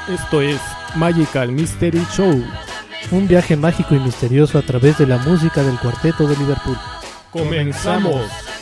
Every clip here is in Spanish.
Esto es Magical Mystery Show, un viaje mágico y misterioso a través de la música del Cuarteto de Liverpool. ¡Comenzamos!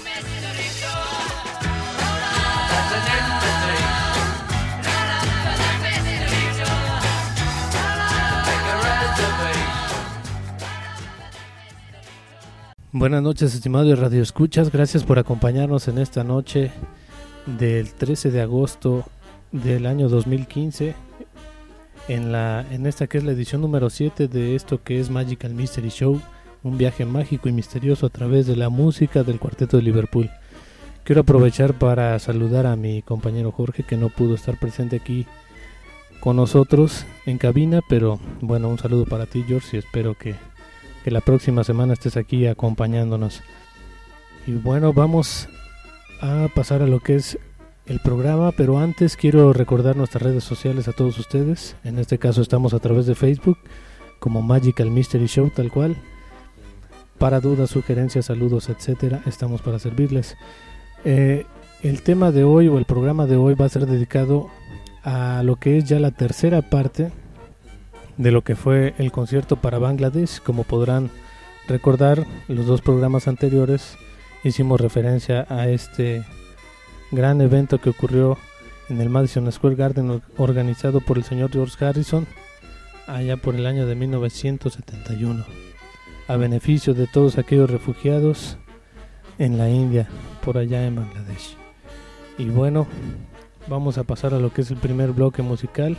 Buenas noches, estimados radioescuchas, gracias por acompañarnos en esta noche del 13 de agosto del año 2015 en esta que es la edición número 7 de esto que es Magical Mystery Show, un viaje mágico y misterioso a través de la música del Cuarteto de Liverpool. Quiero aprovechar para saludar a mi compañero Jorge, que no pudo estar presente aquí con nosotros en cabina, pero bueno, un saludo para ti, George, y espero que la próxima semana estés aquí acompañándonos. Y bueno, vamos a pasar a lo que es el programa, pero antes quiero recordar nuestras redes sociales a todos ustedes. En este caso estamos a través de Facebook como Magical Mystery Show, tal cual. Para dudas, sugerencias, saludos, etcétera, estamos para servirles. El tema de hoy o el programa de hoy va a ser dedicado a lo que es ya la tercera parte de lo que fue el concierto para Bangladesh. Como podrán recordar, los dos programas anteriores hicimos referencia a este gran evento que ocurrió en el Madison Square Garden, organizado por el señor George Harrison allá por el año de 1971, a beneficio de todos aquellos refugiados en la India, por allá en Bangladesh. Y bueno, vamos a pasar a lo que es el primer bloque musical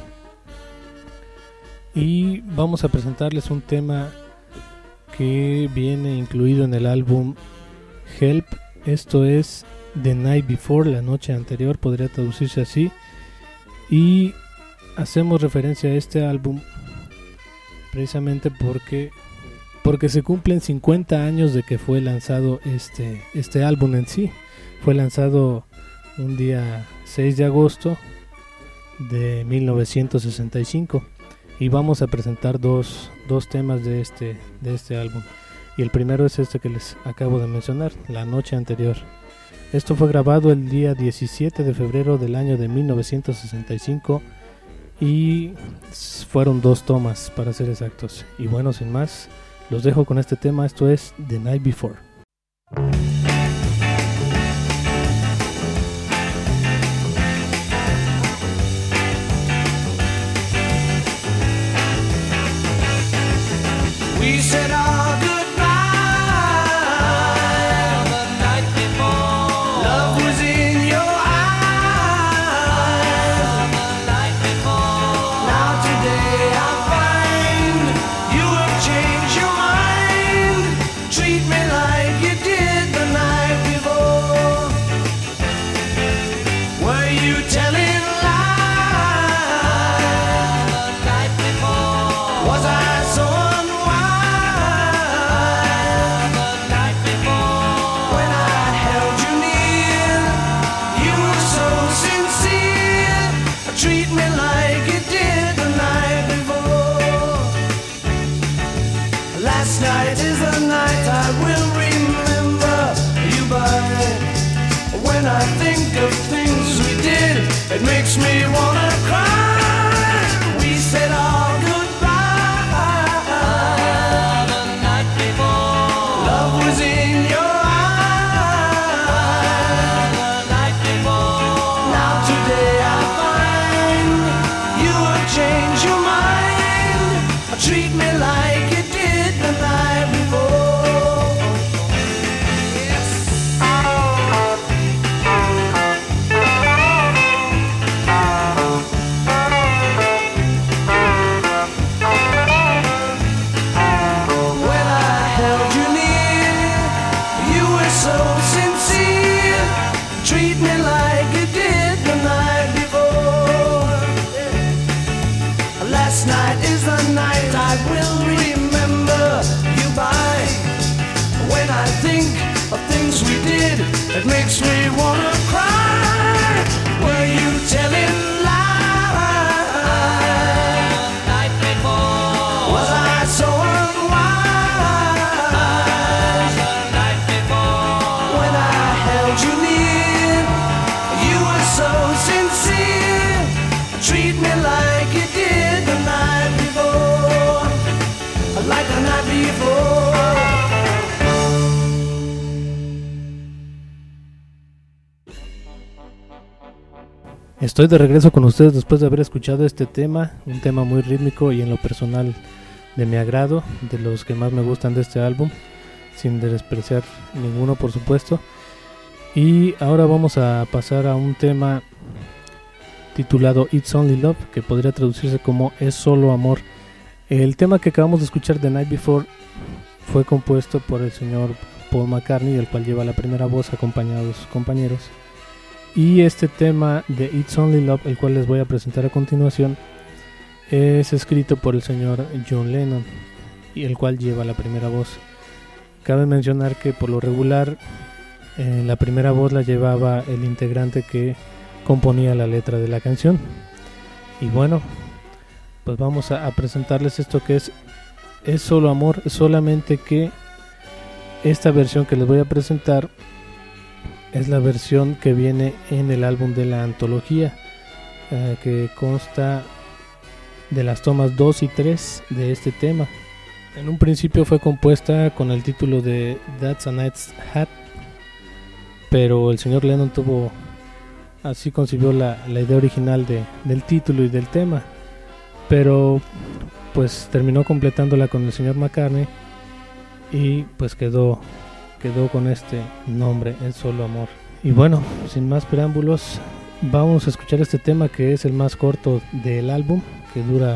y vamos a presentarles un tema que viene incluido en el álbum Help. Esto es The Night Before, la noche anterior, podría traducirse así, y hacemos referencia a este álbum precisamente porque se cumplen 50 años de que fue lanzado este álbum en sí. Fue lanzado un día 6 de agosto de 1965 y vamos a presentar dos temas de este álbum, y el primero es este que les acabo de mencionar, La Noche Anterior. Esto fue grabado el día 17 de febrero del año de 1965 y fueron 2 tomas para ser exactos. Y bueno, sin más, los dejo con este tema. Esto es The Night Before. We said our goodbye the night before. Love was in your eyes the night before. Now today I find you have changed your mind. Treat me like you did the night before. Were you telling lies the night before? Was I so I think of things we did, it makes me wanna cry. We said our goodbye the night before. Love was in your eyes the night before. Now today I find you have changed your mind. Treat me like you did the night before. It makes me wanna cry. Were you telling lies the night before? Was I so unwise the night before? When I held you near, you were so sincere. Treat me like you did. before. Estoy de regreso con ustedes después de haber escuchado este tema, un tema muy rítmico y en lo personal de mi agrado, de los que más me gustan de este álbum, sin despreciar ninguno por supuesto. Y ahora vamos a pasar a un tema titulado It's Only Love, que podría traducirse como Es Solo Amor. El tema que acabamos de escuchar, The Night Before, fue compuesto por el señor Paul McCartney, el cual lleva la primera voz acompañado de sus compañeros. Y este tema de It's Only Love, el cual les voy a presentar a continuación, es escrito por el señor John Lennon, y el cual lleva la primera voz. Cabe mencionar que por lo regular la primera voz la llevaba el integrante que componía la letra de la canción. Y bueno, pues vamos a presentarles esto que es Solo Amor, solamente que esta versión que les voy a presentar es la versión que viene en el álbum de la antología, que consta de las tomas 2 y 3 de este tema. En un principio fue compuesta con el título de That's a Night's Hat, pero el señor Lennon así concibió la idea original del título y del tema, pero pues terminó completándola con el señor McCartney y pues quedó con este nombre, Es Solo Amor. Y bueno, sin más preámbulos, vamos a escuchar este tema que es el más corto del álbum, que dura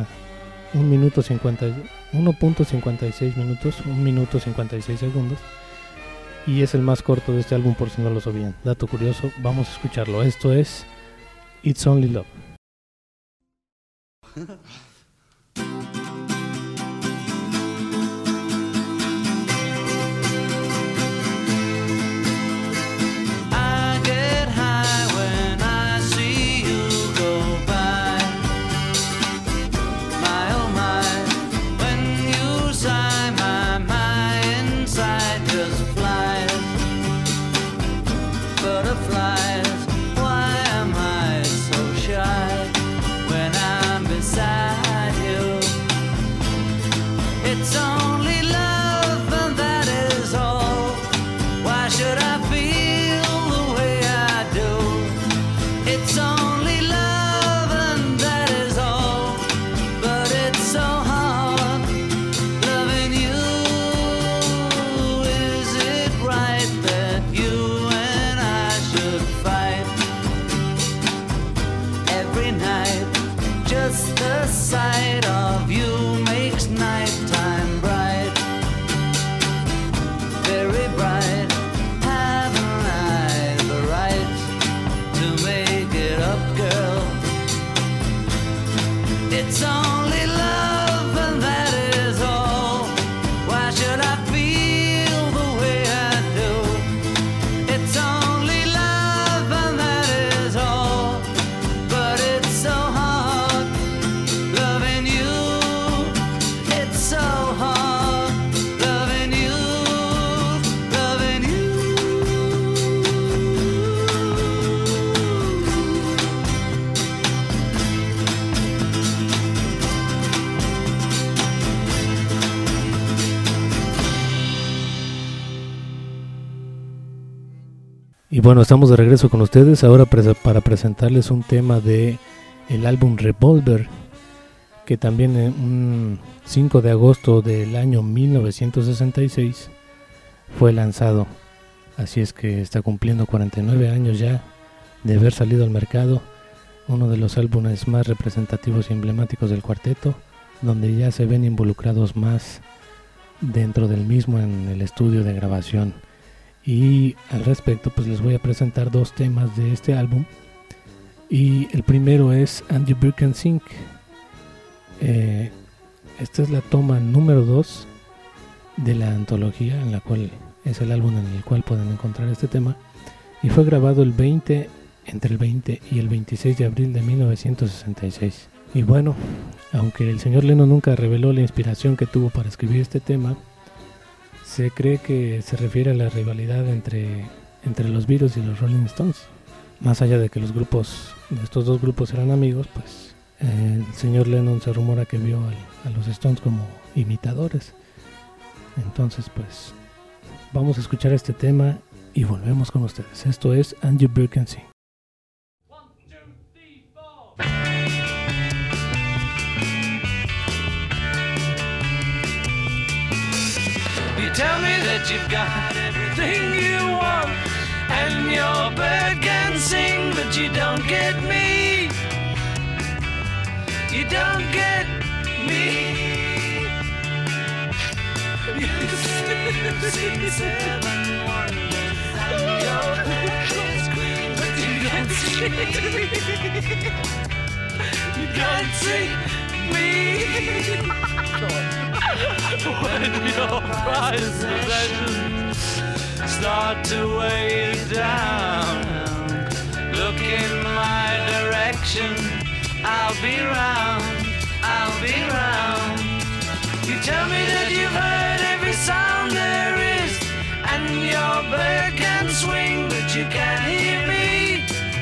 1.56 minutos, 1 minuto 56 segundos, y es el más corto de este álbum por si no lo sabían. Dato curioso, vamos a escucharlo. Esto es It's Only Love. Y bueno, estamos de regreso con ustedes ahora para presentarles un tema de el álbum Revolver, que también un 5 de agosto del año 1966 fue lanzado. Así es que está cumpliendo 49 años ya de haber salido al mercado, uno de los álbumes más representativos y emblemáticos del cuarteto, donde ya se ven involucrados más dentro del mismo en el estudio de grabación. Y al respecto pues les voy a presentar dos temas de este álbum, y el primero es And You Break and Sink. Esta es la toma número 2 de la antología, en la cual es el álbum en el cual pueden encontrar este tema, y fue grabado entre el 20 y el 26 de abril de 1966. Y bueno, aunque el señor Lennon nunca reveló la inspiración que tuvo para escribir este tema, se cree que se refiere a la rivalidad entre los Beatles y los Rolling Stones. Más allá de que estos dos grupos eran amigos, pues el señor Lennon se rumora que vio a los Stones como imitadores. Entonces pues vamos a escuchar este tema y volvemos con ustedes. Esto es Andrew Birkensing. You tell me that you've got everything you want, and your bird can sing, but you don't get me. You don't get me. You sing seven wonders and your bird queen, but you can't see me. You can't see me. When your prized possessions start to weigh you down, look in my direction, I'll be round, I'll be round. You tell me that you've heard every sound there is, and your bird can swing, but you can't hear me.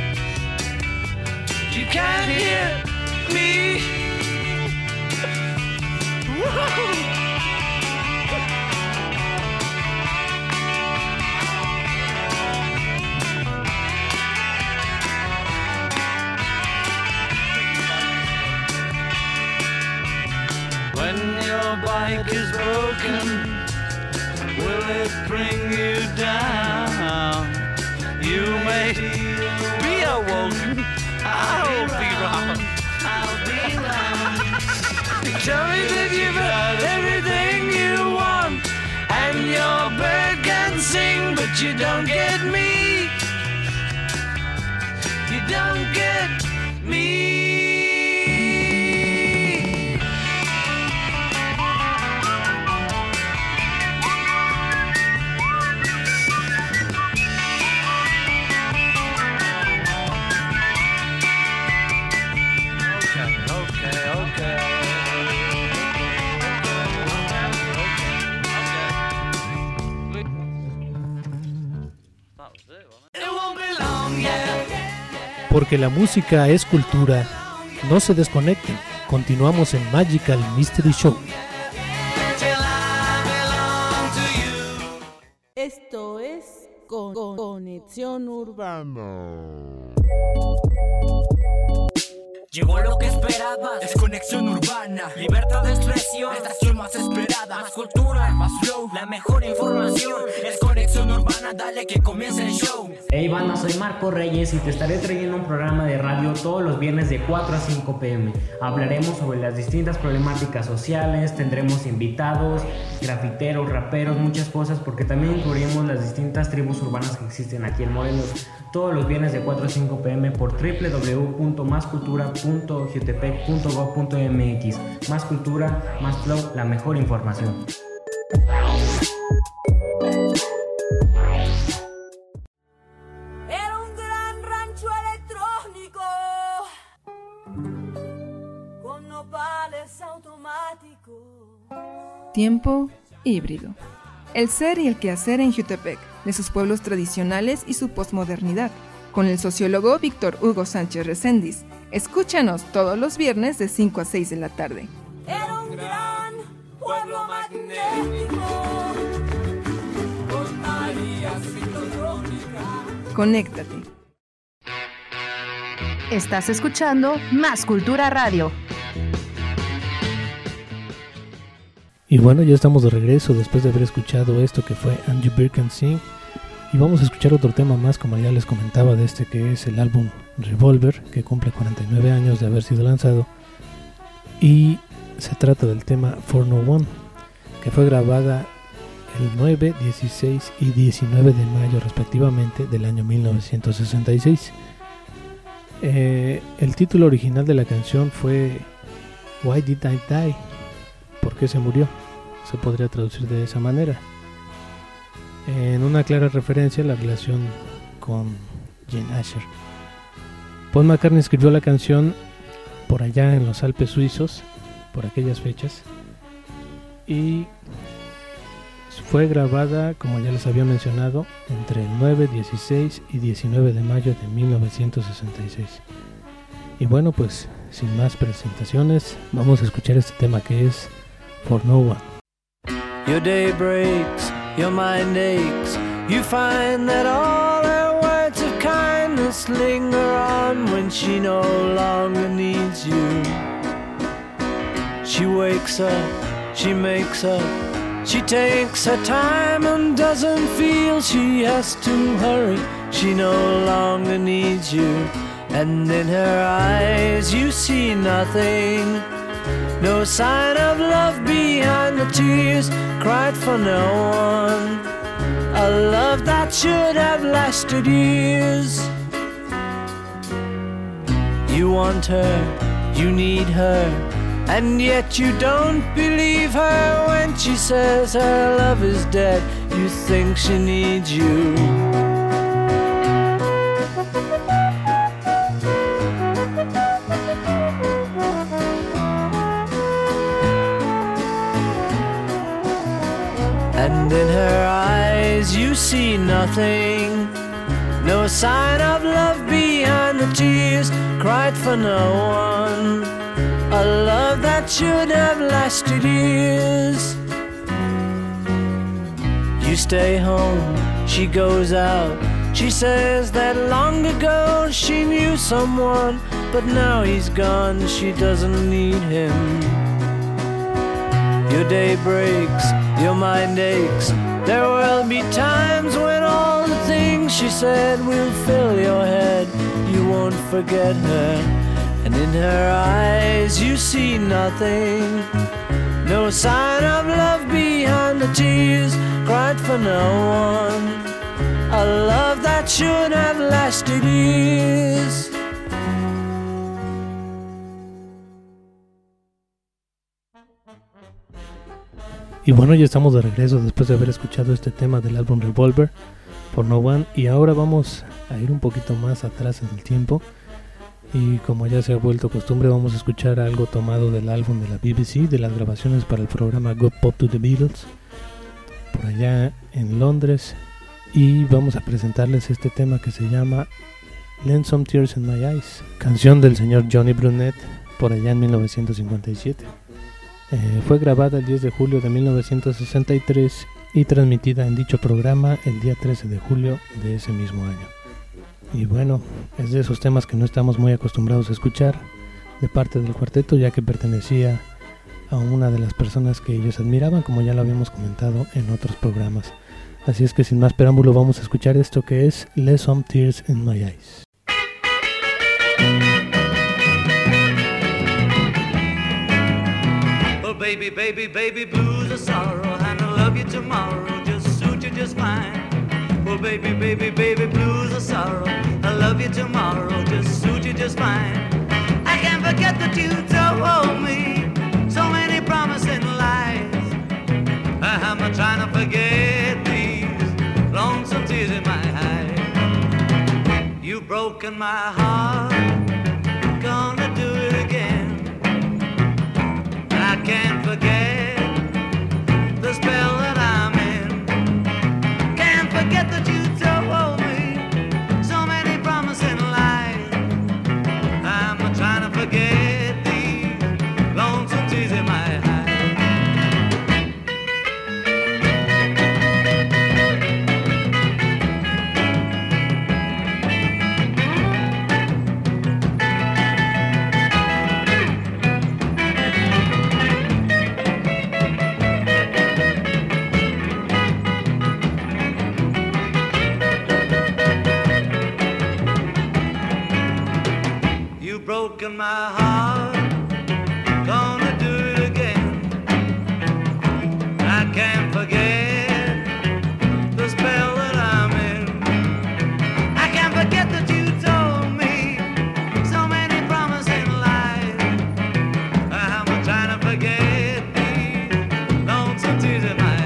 You can't hear me. Whoa. When your bike is broken, will it bring you down? You may be awoken, I'll be wrong, I'll be wrong. Tell me that you've got everything you want, and your bird can sing, but you don't get me. You don't get me. Porque la música es cultura, no se desconecten. Continuamos en Magical Mystery Show. Esto es Conexión Urbana. Llegó lo que esperabas, es Conexión Urbana. Libertad de expresión, estación más esperada. Más cultura, más flow, la mejor información. Es Conexión Urbana, dale que comience el show. Hey banda, soy Marco Reyes y te estaré trayendo un programa de radio todos los viernes de 4 a 5 pm. Hablaremos sobre las distintas problemáticas sociales, tendremos invitados, grafiteros, raperos, muchas cosas, porque también cubriremos las distintas tribus urbanas que existen aquí en Morelos. Todos los viernes de 4 a 5 pm por www.mascultura.jutepec.gov.mx. Más cultura, más flow, la mejor información. Era un gran rancho electrónico con nopales automáticos. Tiempo híbrido. El ser y el quehacer en Jutepec, de sus pueblos tradicionales y su posmodernidad, con el sociólogo Víctor Hugo Sánchez Reséndiz. Escúchanos todos los viernes de 5 a 6 de la tarde. Era un gran pueblo magnético con María ciclotrónica. Conéctate. Estás escuchando Más Cultura Radio. Y bueno, ya estamos de regreso después de haber escuchado esto que fue Andrew Birkensing. Y vamos a escuchar otro tema más, como ya les comentaba, de este que es el álbum Revolver, que cumple 49 años de haber sido lanzado. Y se trata del tema For No One, que fue grabada el 9, 16 y 19 de mayo respectivamente del año 1966. El título original de la canción fue Why Did I Die? ¿Por qué se murió? Se podría traducir de esa manera, en una clara referencia a la relación con Jane Asher. Paul McCartney escribió la canción por allá en los Alpes suizos, por aquellas fechas, y fue grabada, como ya les había mencionado, entre el 9, 16 y 19 de mayo de 1966. Y bueno, pues sin más presentaciones, vamos a escuchar este tema que es For No One. Your day breaks, your mind aches. You find that all her words of kindness linger on when she no longer needs you. She wakes up, she makes up, she takes her time and doesn't feel she has to hurry. She no longer needs you. And in her eyes you see nothing, no sign of love behind the tears cried for no one. A love that should have lasted years. You want her, you need her, and yet you don't believe her when she says her love is dead. You think she needs you. And in her eyes you see nothing, no sign of love behind the tears cried for no one. A love that should have lasted years. You stay home, she goes out. She says that long ago she knew someone, but now he's gone, she doesn't need him. Your day breaks, your mind aches. There will be times when all the things she said will fill your head. You won't forget her, and in her eyes you see nothing, no sign of love behind the tears cried for no one. A love that should have lasted years. Y bueno, ya estamos de regreso después de haber escuchado este tema del álbum Revolver por No One, y ahora vamos a ir un poquito más atrás en el tiempo, y como ya se ha vuelto costumbre vamos a escuchar algo tomado del álbum de la BBC, de las grabaciones para el programa Go Pop to the Beatles por allá en Londres, y vamos a presentarles este tema que se llama Lend Some Tears in My Eyes, canción del señor Johnny Brunet por allá en 1957. Fue grabada el 10 de julio de 1963 y transmitida en dicho programa el día 13 de julio de ese mismo año. Y bueno, es de esos temas que no estamos muy acostumbrados a escuchar de parte del cuarteto, ya que pertenecía a una de las personas que ellos admiraban, como ya lo habíamos comentado en otros programas. Así es que sin más preámbulo vamos a escuchar esto que es Let Some Tears in My Eyes. Baby, baby, baby, blues are sorrow, and I love you tomorrow, just suit you just fine. Well, baby, baby, baby, blues are sorrow, I love you tomorrow, just suit you just fine. I can't forget that you told me so many promising lies. I'm not trying to forget these lonesome tears in my eyes. You've broken my heart, gonna do it again. I can't forget the spell that I'm in. Can't forget that you told me so many promising lies. I'm not trying to forget these lonesome tears in my eyes. Broken my heart, gonna do it again. I can't forget the spell that I'm in. I can't forget that you told me so many promising lies. I'm trying to forget these lonesome tears in my eyes.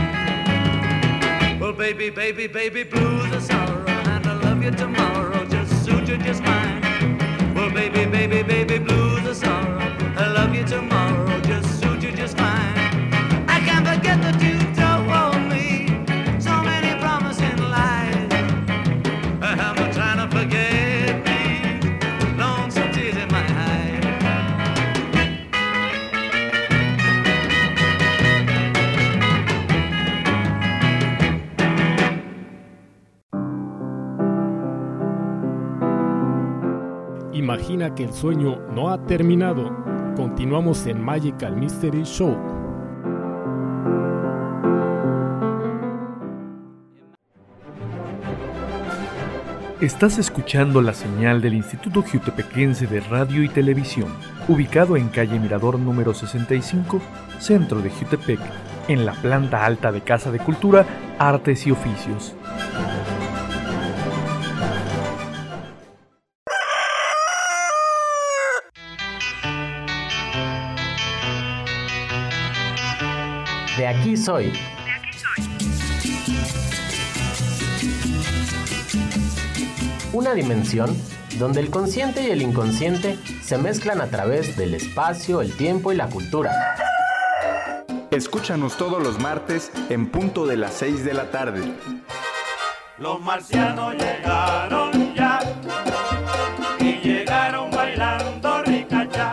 Baby, baby, baby, blues are sorrow, and I love you tomorrow, just Imagina que el sueño no ha terminado. Continuamos en Magical Mystery Show. Estás escuchando la señal del Instituto Jiutepequense de Radio y Televisión, ubicado en calle Mirador número 65, centro de Jiutepec, en la planta alta de Casa de Cultura, Artes y Oficios. De aquí soy. Una dimensión donde el consciente y el inconsciente se mezclan a través del espacio, el tiempo y la cultura. Escúchanos todos los martes en punto de las 6 de la tarde. Los marcianos llegaron ya y llegaron bailando ricachá.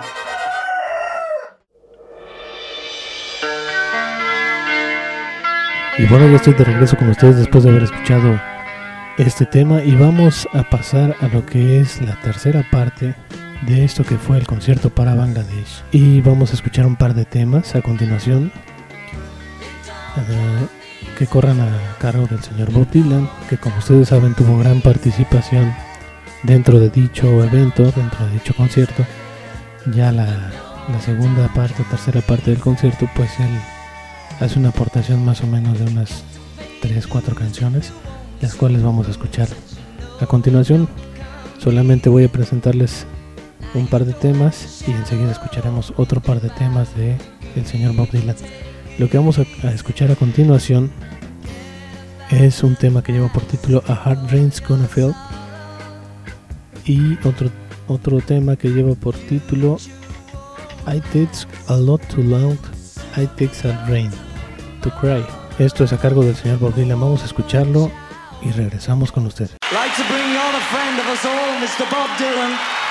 Y bueno, ya estoy de regreso con ustedes después de haber escuchado este tema y vamos a pasar a lo que es la tercera parte de esto que fue el concierto para Bangladesh. Y vamos a escuchar un par de temas a continuación que corran a cargo del señor Bob Dylan, que como ustedes saben tuvo gran participación dentro de dicho evento, dentro de dicho concierto. Ya la segunda parte, tercera parte del concierto, pues él hace una aportación más o menos de unas 3-4 canciones, las cuales vamos a escuchar a continuación. Solamente voy a presentarles un par de temas y enseguida escucharemos otro par de temas de el señor Bob Dylan. Lo que vamos a escuchar a continuación es un tema que lleva por título A Hard Rain's Gonna Fall, y otro tema que lleva por título I Takes a Lot Too Long, I Takes a Rain to Cry. Esto es a cargo del señor Bob Dylan. Vamos a escucharlo y regresamos con ustedes. Like to bring you on a friend of us all, Mr. Bob Dylan.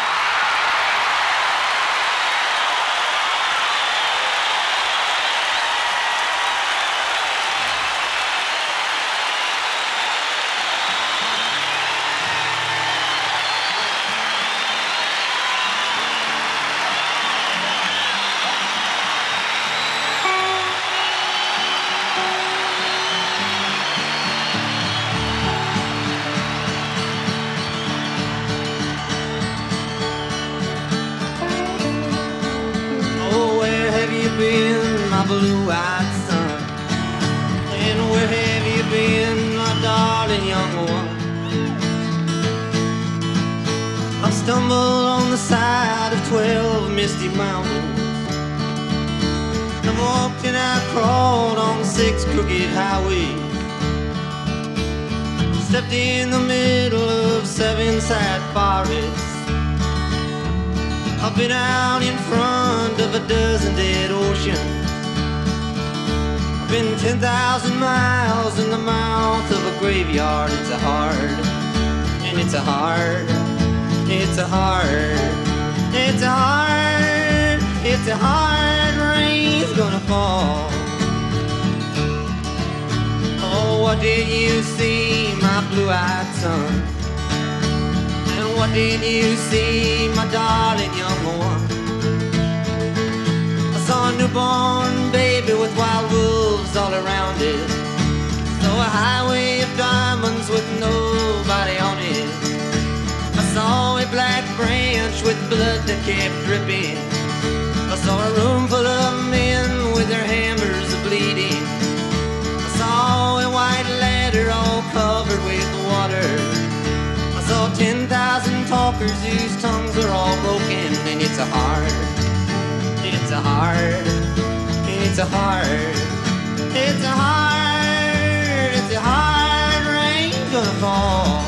Blue-eyed son, and where have you been, my darling young one? I stumbled on the side of 12 misty mountains. I've walked and I've crawled on 6 crooked highways. Stepped in the middle of 7 sad forests. I've been out in front of a dozen dead oceans. Been 10,000 miles in the mouth of a graveyard. It's a hard, and it's a hard, it's a hard, it's a hard, it's a hard rain's gonna fall. Oh, what did you see, my blue-eyed son? And what did you see, my darling young one? I saw a newborn baby with wild wolves all around it. Saw a highway of diamonds with nobody on it. I saw a black branch with blood that kept dripping. I saw a room full of men with their hammers bleeding. I saw a white ladder all covered with water. I saw 10,000 talkers whose tongues are all broken. And it's a hard, it's a hard, it's a hard, it's a hard, it's a hard rain gonna fall.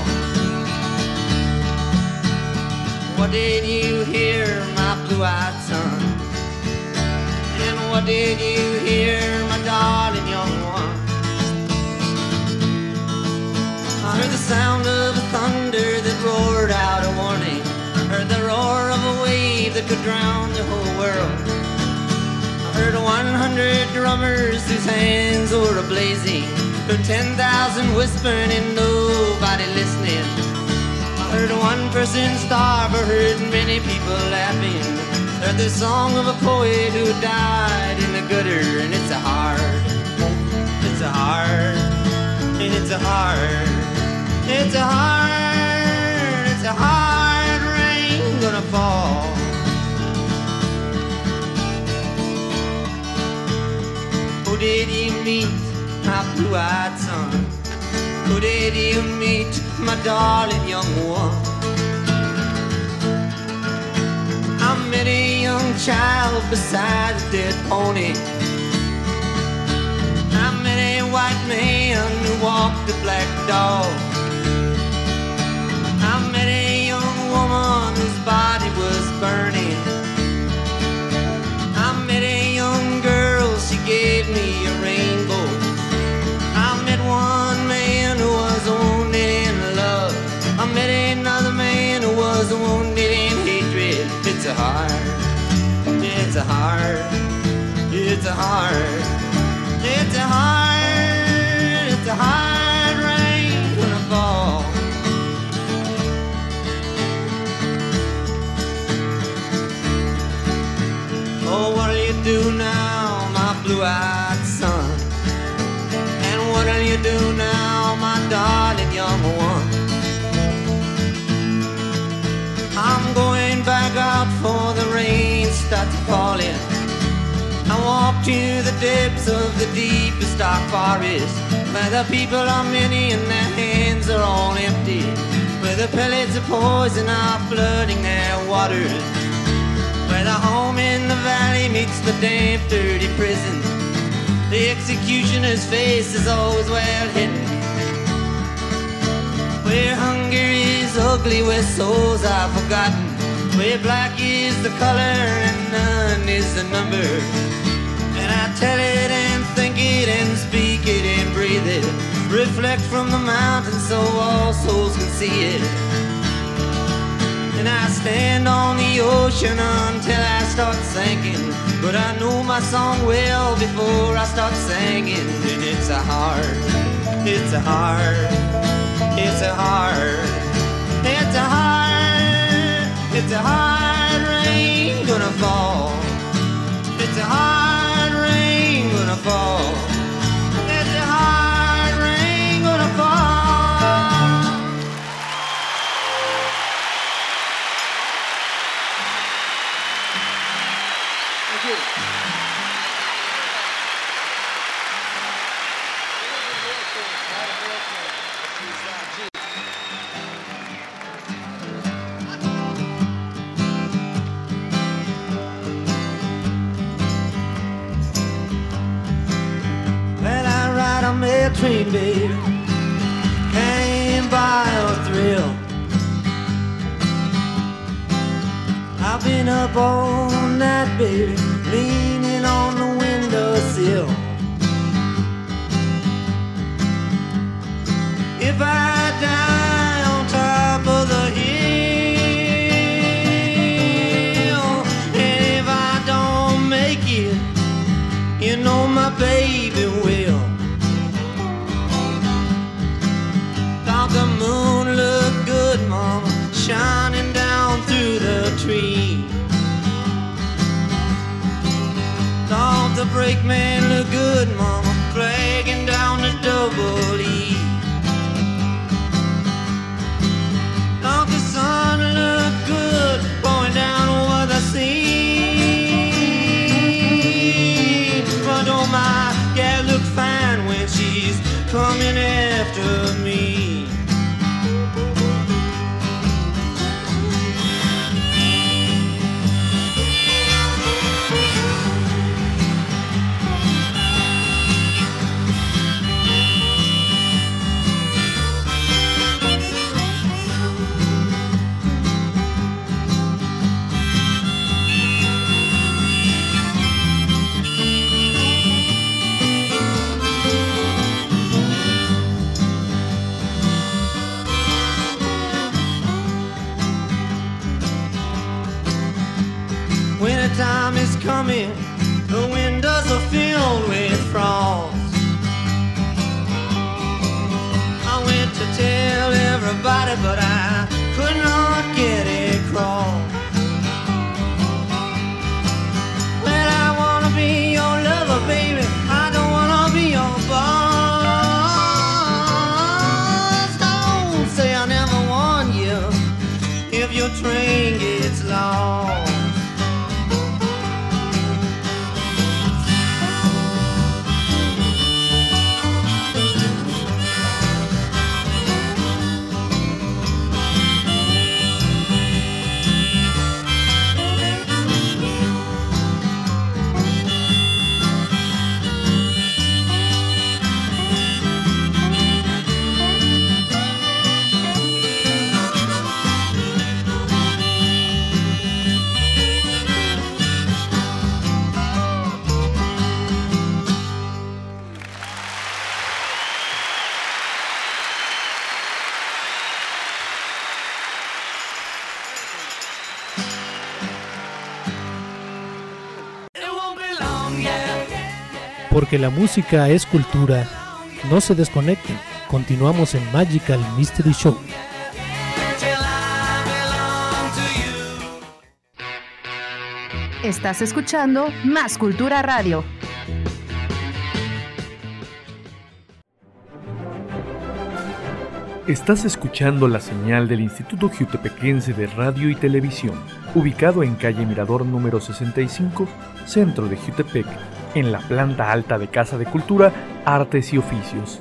What did you hear, my blue-eyed son? And what did you hear, my darling young one? I heard the sound of thunder that roared out a warning. Heard the roar of a wave that could drown the whole world. I heard 100 drummers whose hands were a-blazing. Heard 10,000 whispering and nobody listening. I heard one person starve, I heard many many people laughing. Heard the song of a poet who died in the gutter, and it's a hard, it's a hard, and it's a hard, it's a hard, it's a hard rain gonna fall. Who did you meet, my blue-eyed son? Who did you meet, my darling young one? I met a young child beside a dead pony. I met a white man who walked a black dog. I met a young woman whose body was burning. I met a young girl, she gave me a rainbow. I met one man who was wounded in love. I met another man who was wounded in hatred. It's a hard, it's a hard, it's a hard, it's a hard, it's a hard rain gonna fall. Oh, what'll you do now, my blue-eyed son? And what'll you do now, my darling young one? I'm going back out for the rain starts falling. I walk to the depths of the deepest dark forest, where the people are many and their hands are all empty, where the pellets of poison are flooding their waters, where the home in the valley meets the damp, dirty prison. The executioner's face is always well hidden, where hunger is ugly, where souls are forgotten, where black is the color and none is the number. And I tell it and think it and speak it and breathe it, reflect from the mountain so all souls can see it. And I stand on the ocean until I start sinking, but I know my song well before I start singing. And it's a hard, it's a hard, it's a hard, it's a hard, it's a hard rain gonna fall. It's a hard rain gonna fall. It's a hard rain gonna fall. Thank you. Mail train, baby, can't buy a thrill. I've been up all night, baby, leaning on the windowsill. If I die on top of the hill, and if I don't make it, you know my baby will. The moon looked good, mama, shining down through the tree. Thought the brakeman looked good, mama, flagging down the double E. Thought the sun looked good, going down over the sea. But oh my gal looked fine when she's coming after me. Time is coming, the windows are filled with frost. I went to tell everybody, but I could not get across. Porque la música es cultura. No se desconecten. Continuamos en Magical Mystery Show. Estás escuchando Más Cultura Radio. Estás escuchando la señal del Instituto Jutepequense de Radio y Televisión, ubicado en calle Mirador número 65, centro de Jutepec, en la planta alta de Casa de Cultura, Artes y Oficios.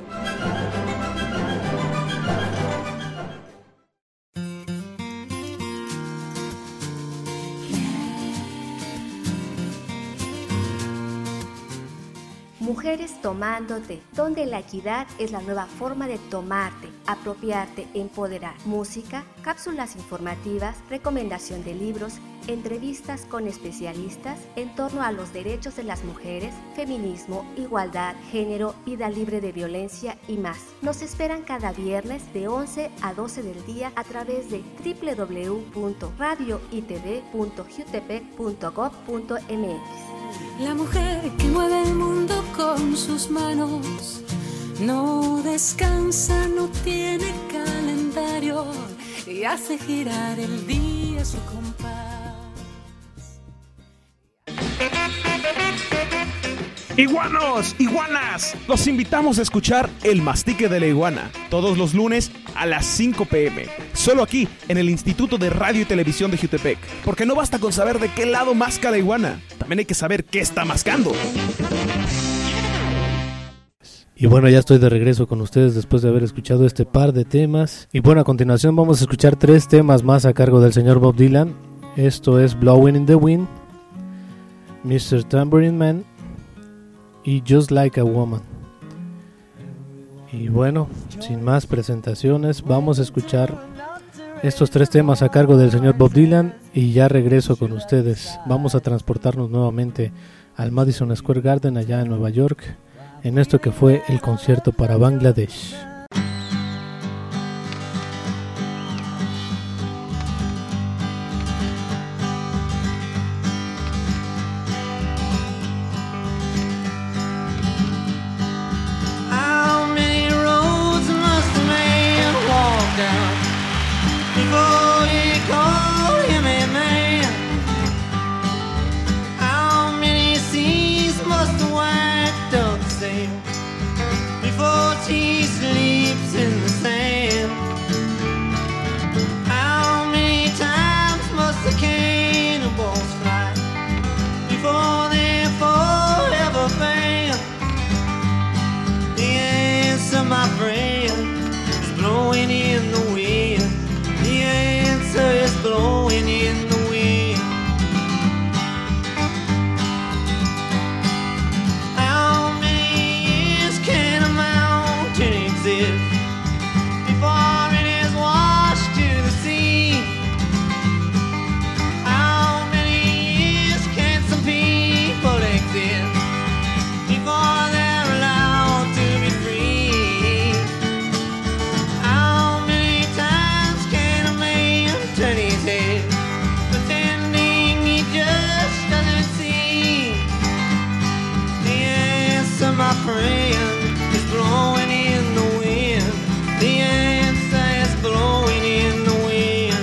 Mujeres tomándote, donde la equidad es la nueva forma de tomarte, apropiarte, empoderar. Música, cápsulas informativas, recomendación de libros, entrevistas con especialistas en torno a los derechos de las mujeres, feminismo, igualdad, género, vida libre de violencia y más. Nos esperan cada viernes de 11 a 12 del día a través de www.radioitv.jutepec.gov.mx. La mujer que mueve el mundo con sus manos no descansa, no tiene calendario y hace girar el día a su compás. ¡Iguanos! ¡Iguanas! Los invitamos a escuchar El Mastique de la Iguana todos los lunes a las 5 p.m. Solo aquí, en el Instituto de Radio y Televisión de Jutepec. Porque no basta con saber de qué lado masca la iguana, también hay que saber qué está mascando. Y bueno, ya estoy de regreso con ustedes después de haber escuchado este par de temas. Y bueno, a continuación vamos a escuchar 3 temas más a cargo del señor Bob Dylan. Esto es Blowing in the Wind, Mr. Tambourine Man y Just Like a Woman. Y bueno, sin más presentaciones, vamos a escuchar estos 3 temas a cargo del señor Bob Dylan y ya regreso con ustedes. Vamos a transportarnos nuevamente al Madison Square Garden allá en Nueva York, en esto que fue el concierto para Bangladesh. My friend, is blowing in the wind. The answer is blowing in the wind. How many years can a mountain exist before it is washed to the sea? How many years can some people exist before they're allowed to be free? My friend is blowing in the wind. The answer is blowing in the wind.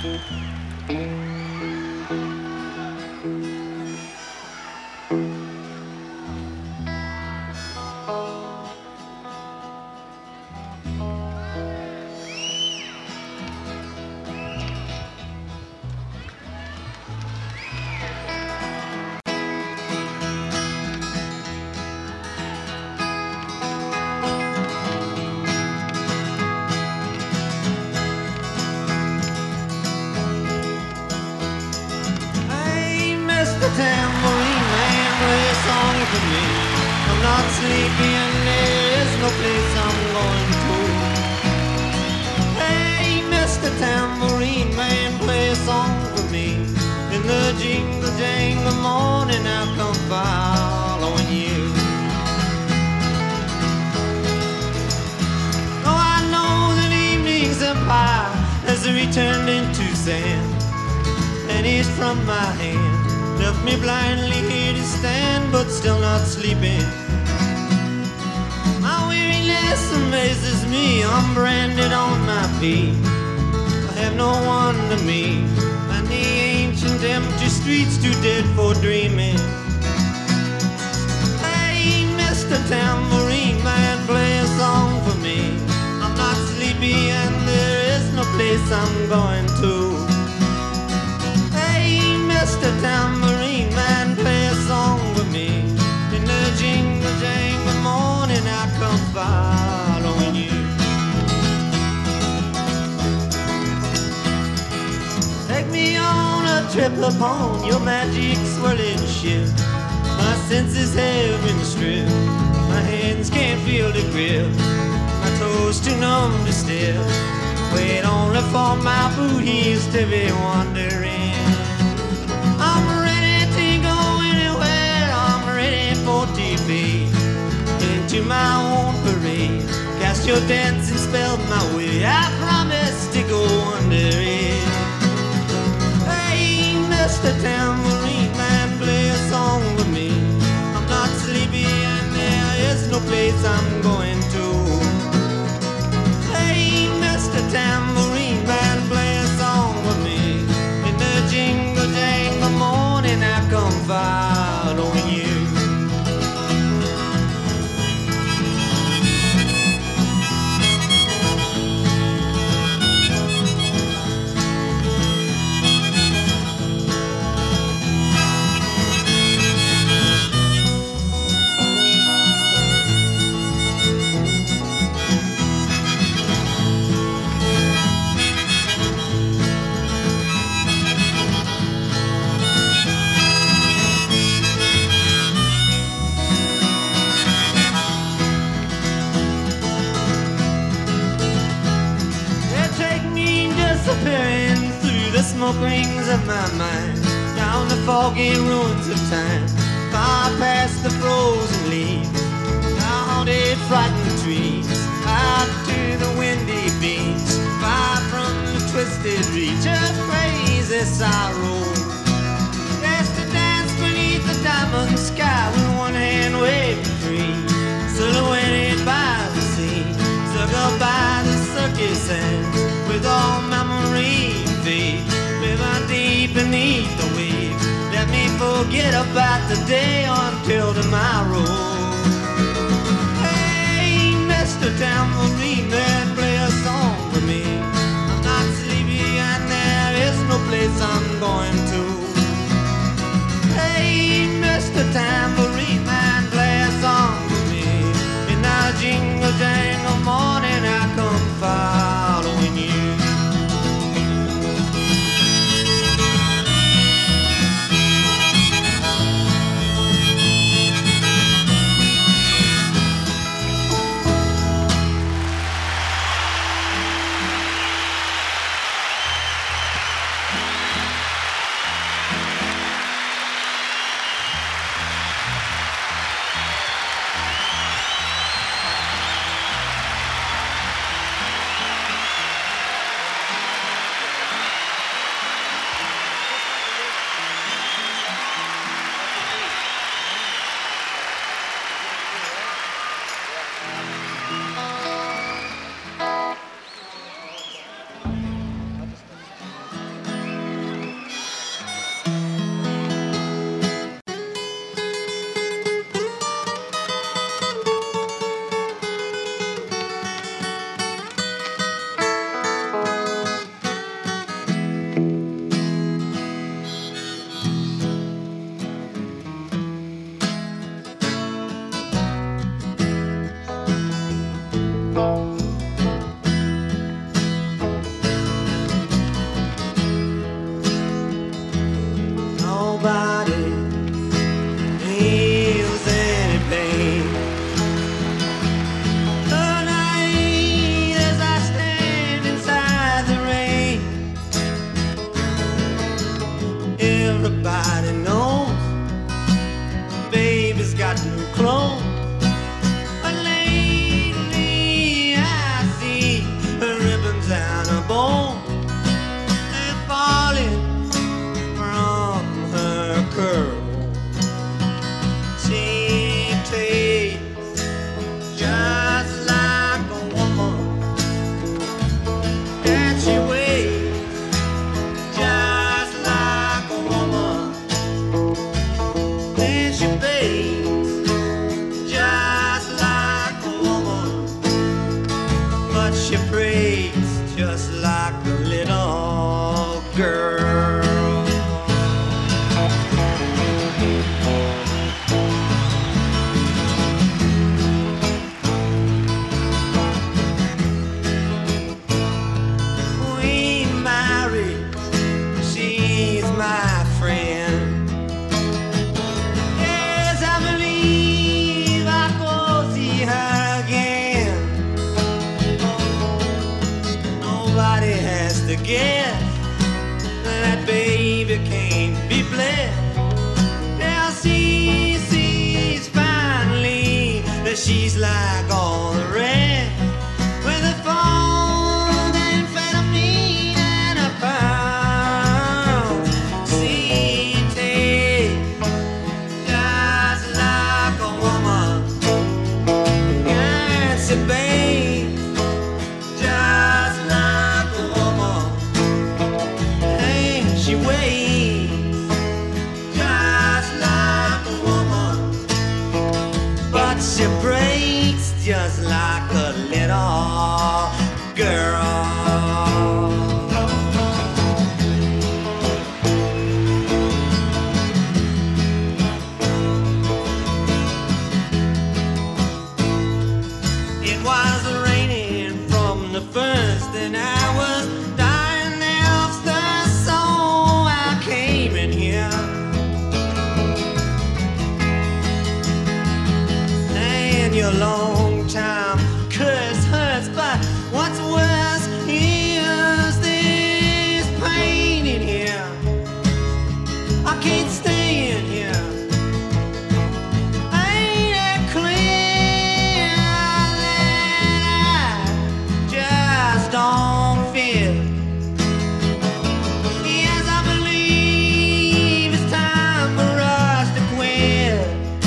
Tambourine man, play a song for me. I'm not sleepy and there is no place I'm going to. Hey, Mr. Tambourine man, play a song for me. In the jingle jangle morning I'll come following you. Oh, I know that evening's empire has returned into sand, and it's from my hand. Left me blindly here to stand, but still not sleeping. My weariness amazes me, I'm branded on my feet. I have no one to meet, and the ancient empty streets too dead for dreaming. Hey, Mr. Tambourine man, play a song for me. I'm not sleepy and there is no place I'm going to. Mr. Tambourine man, play a song with me. In the jingle jangle morning I come following you. Take me on a trip upon your magic swirling ship. My senses have been stripped, my hands can't feel the grip, my toes too numb to step. Wait only for my boot heels to be wandering. I'm ready to go anywhere, I'm ready for TV. Into my own parade, cast your dancing spell my way. I promise to go under it. Hey, Mr. Tambourine man, play a song with me. I'm not sleepy and there is no place I'm going to. Hey, Mr. Tambourine man, play a song with me. In the jingle jangle morning I come following you. Disappearing through the smoke rings of my mind, down the foggy ruins of time, far past the frozen leaves, down the frightened trees, out to the windy beach, far from the twisted reach of crazy sorrow. There's to dance beneath the diamond sky with one hand waving free, silhouetted by the sea, circled by the circus sands. With all memory fade, live on deep beneath the waves. Let me forget about the day until tomorrow. Hey, Mr. Tambourine man, play a song for me. I'm not sleepy and there is no place I'm going to. Hey, Mr. Tambourine man, play a song for me. In the jingle jangle morning I come following you. like a little girl. It was raining from the first, and I was dying after, so I came in here. And your long time curse hurts, but what's worse is this pain in here. I can't stay in here. Ain't it clear that I just don't feel? Yes, I believe it's time for us to quit.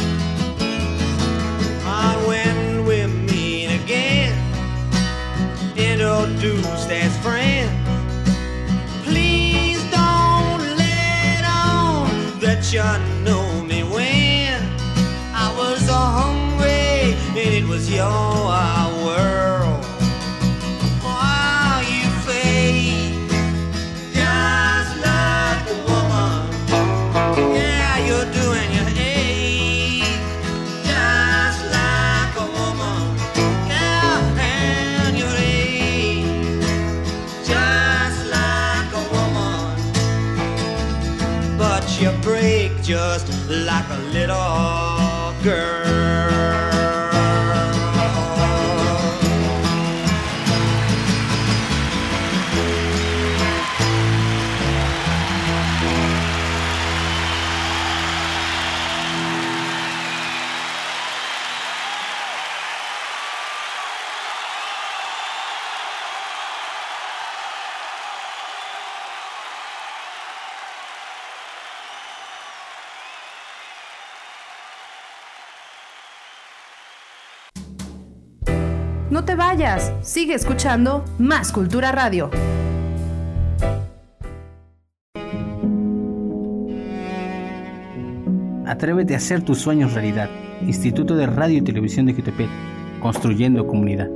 When we meet again, introduced as friends, please don't let on that you know me when I was so hungry and it was your world. Oh, you fade just like a woman. Yeah, you're doing your age just like a woman. Yeah, and your age just like a woman. But you break just like a little girl. No te vayas, sigue escuchando Más Cultura Radio. Atrévete a hacer tus sueños realidad. Instituto de Radio y Televisión de Jutepec, construyendo comunidad.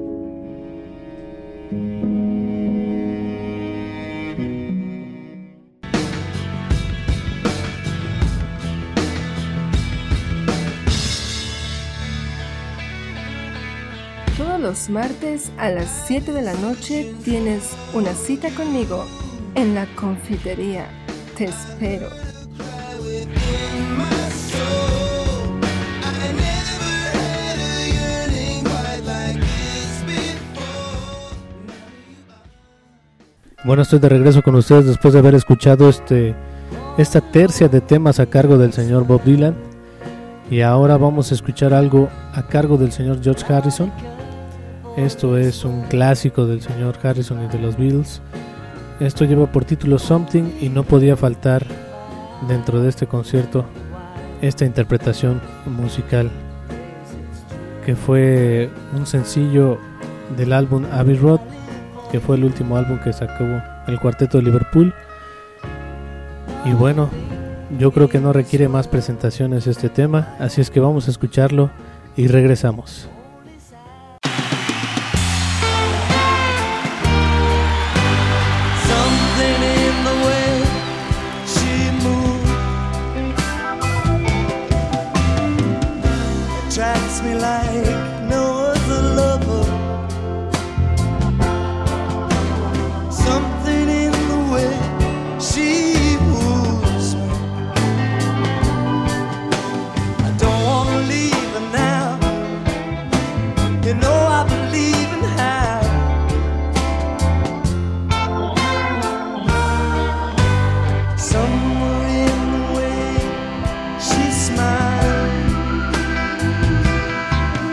Todos los martes a las 7 de la noche tienes una cita conmigo en la confitería. Te espero. Bueno, estoy de regreso con ustedes después de haber escuchado esta tercia de temas a cargo del señor Bob Dylan. Y ahora vamos a escuchar algo a cargo del señor George Harrison. Esto es un clásico del señor Harrison y de los Beatles. Esto lleva por título Something y no podía faltar dentro de este concierto esta interpretación musical que fue un sencillo del álbum Abbey Road, que fue el último álbum que sacó el Cuarteto de Liverpool. Y bueno, yo creo que no requiere más presentaciones este tema, así es que vamos a escucharlo y regresamos. Me like no other lover. Something in the way she moves me. I don't wanna leave her now. You know I believe in her. Somewhere in the way she smiles.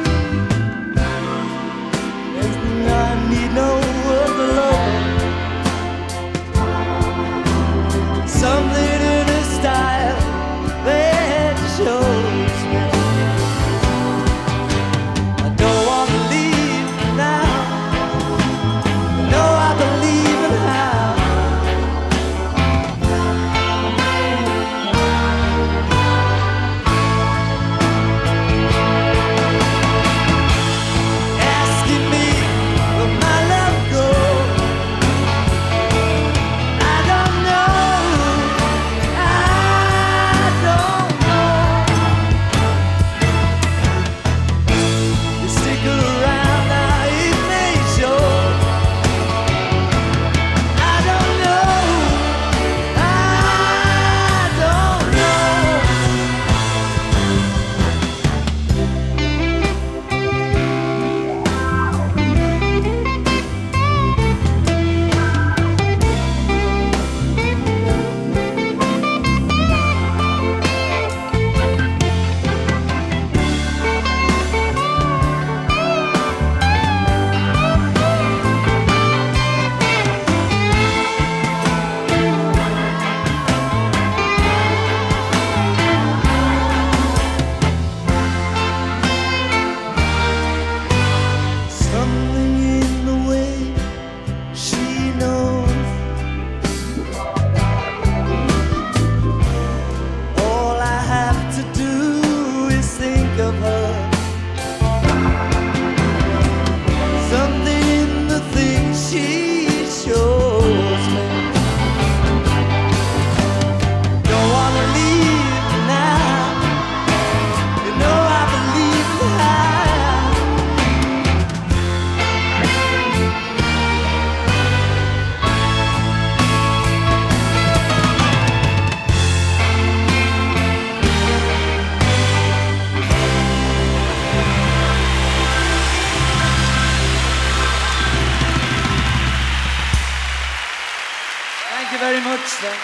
much.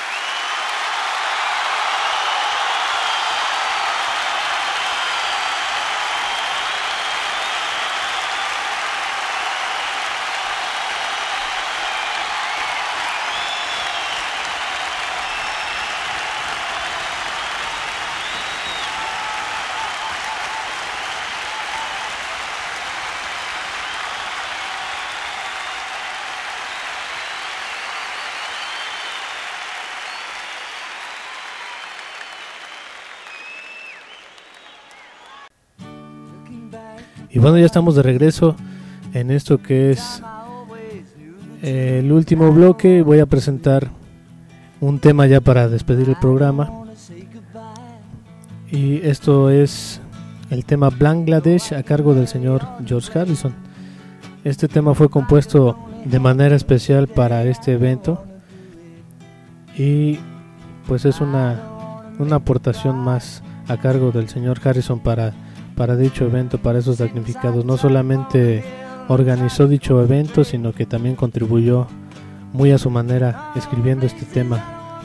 Y bueno, ya estamos de regreso en esto que es el último bloque. Voy a presentar un tema ya para despedir el programa. Y esto es el tema Bangladesh a cargo del señor George Harrison. Este tema fue compuesto de manera especial para este evento. Y pues es una aportación más a cargo del señor Harrison para dicho evento, para esos damnificados. No solamente organizó dicho evento, sino que también contribuyó muy a su manera escribiendo este tema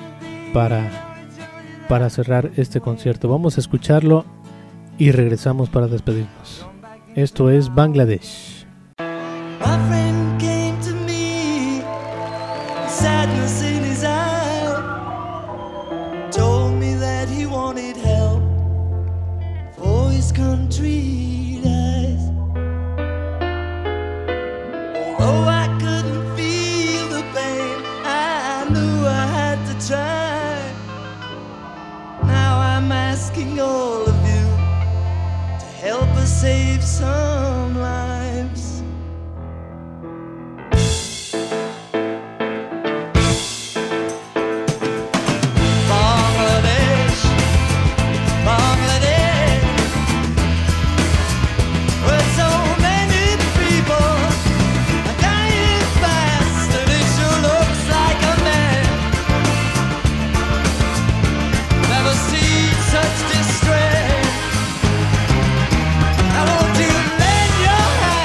para cerrar este concierto. Vamos a escucharlo y regresamos para despedirnos. Esto es Bangladesh. My friend came to me, sadness in his eye, told me that he wanted help for his country dies. Although I couldn't feel the pain, I knew I had to try. Now I'm asking all of you to help us save some lives. Such distress. I want you to lend your hand.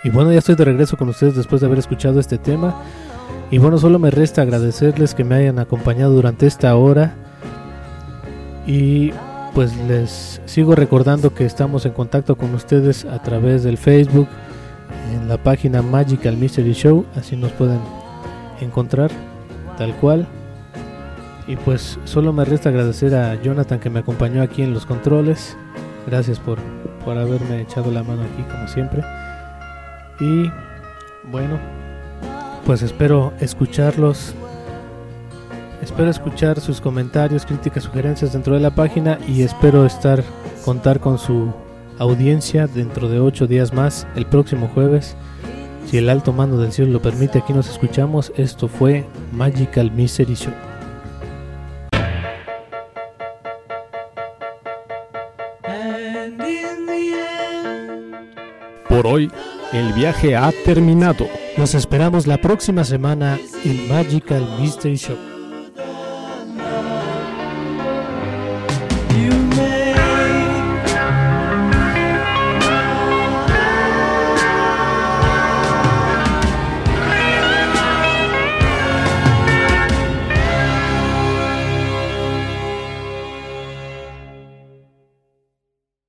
Y bueno, ya estoy de regreso con ustedes después de haber escuchado este tema. Y bueno, solo me resta agradecerles que me hayan acompañado durante esta hora. Y pues les sigo recordando que estamos en contacto con ustedes a través del Facebook, en la página Magical Mystery Show, así nos pueden encontrar tal cual. Y pues solo me resta agradecer a Jonathan que me acompañó aquí en los controles. Gracias por haberme echado la mano aquí como siempre. Y bueno, pues espero escucharlos. Espero escuchar sus comentarios, críticas, sugerencias dentro de la página. Y espero contar con su audiencia dentro de 8 días más, el próximo jueves. Si el alto mando del cielo lo permite, aquí nos escuchamos. Esto fue Magical Mystery Show. Por hoy, el viaje ha terminado. Nos esperamos la próxima semana en Magical Mystery Show. You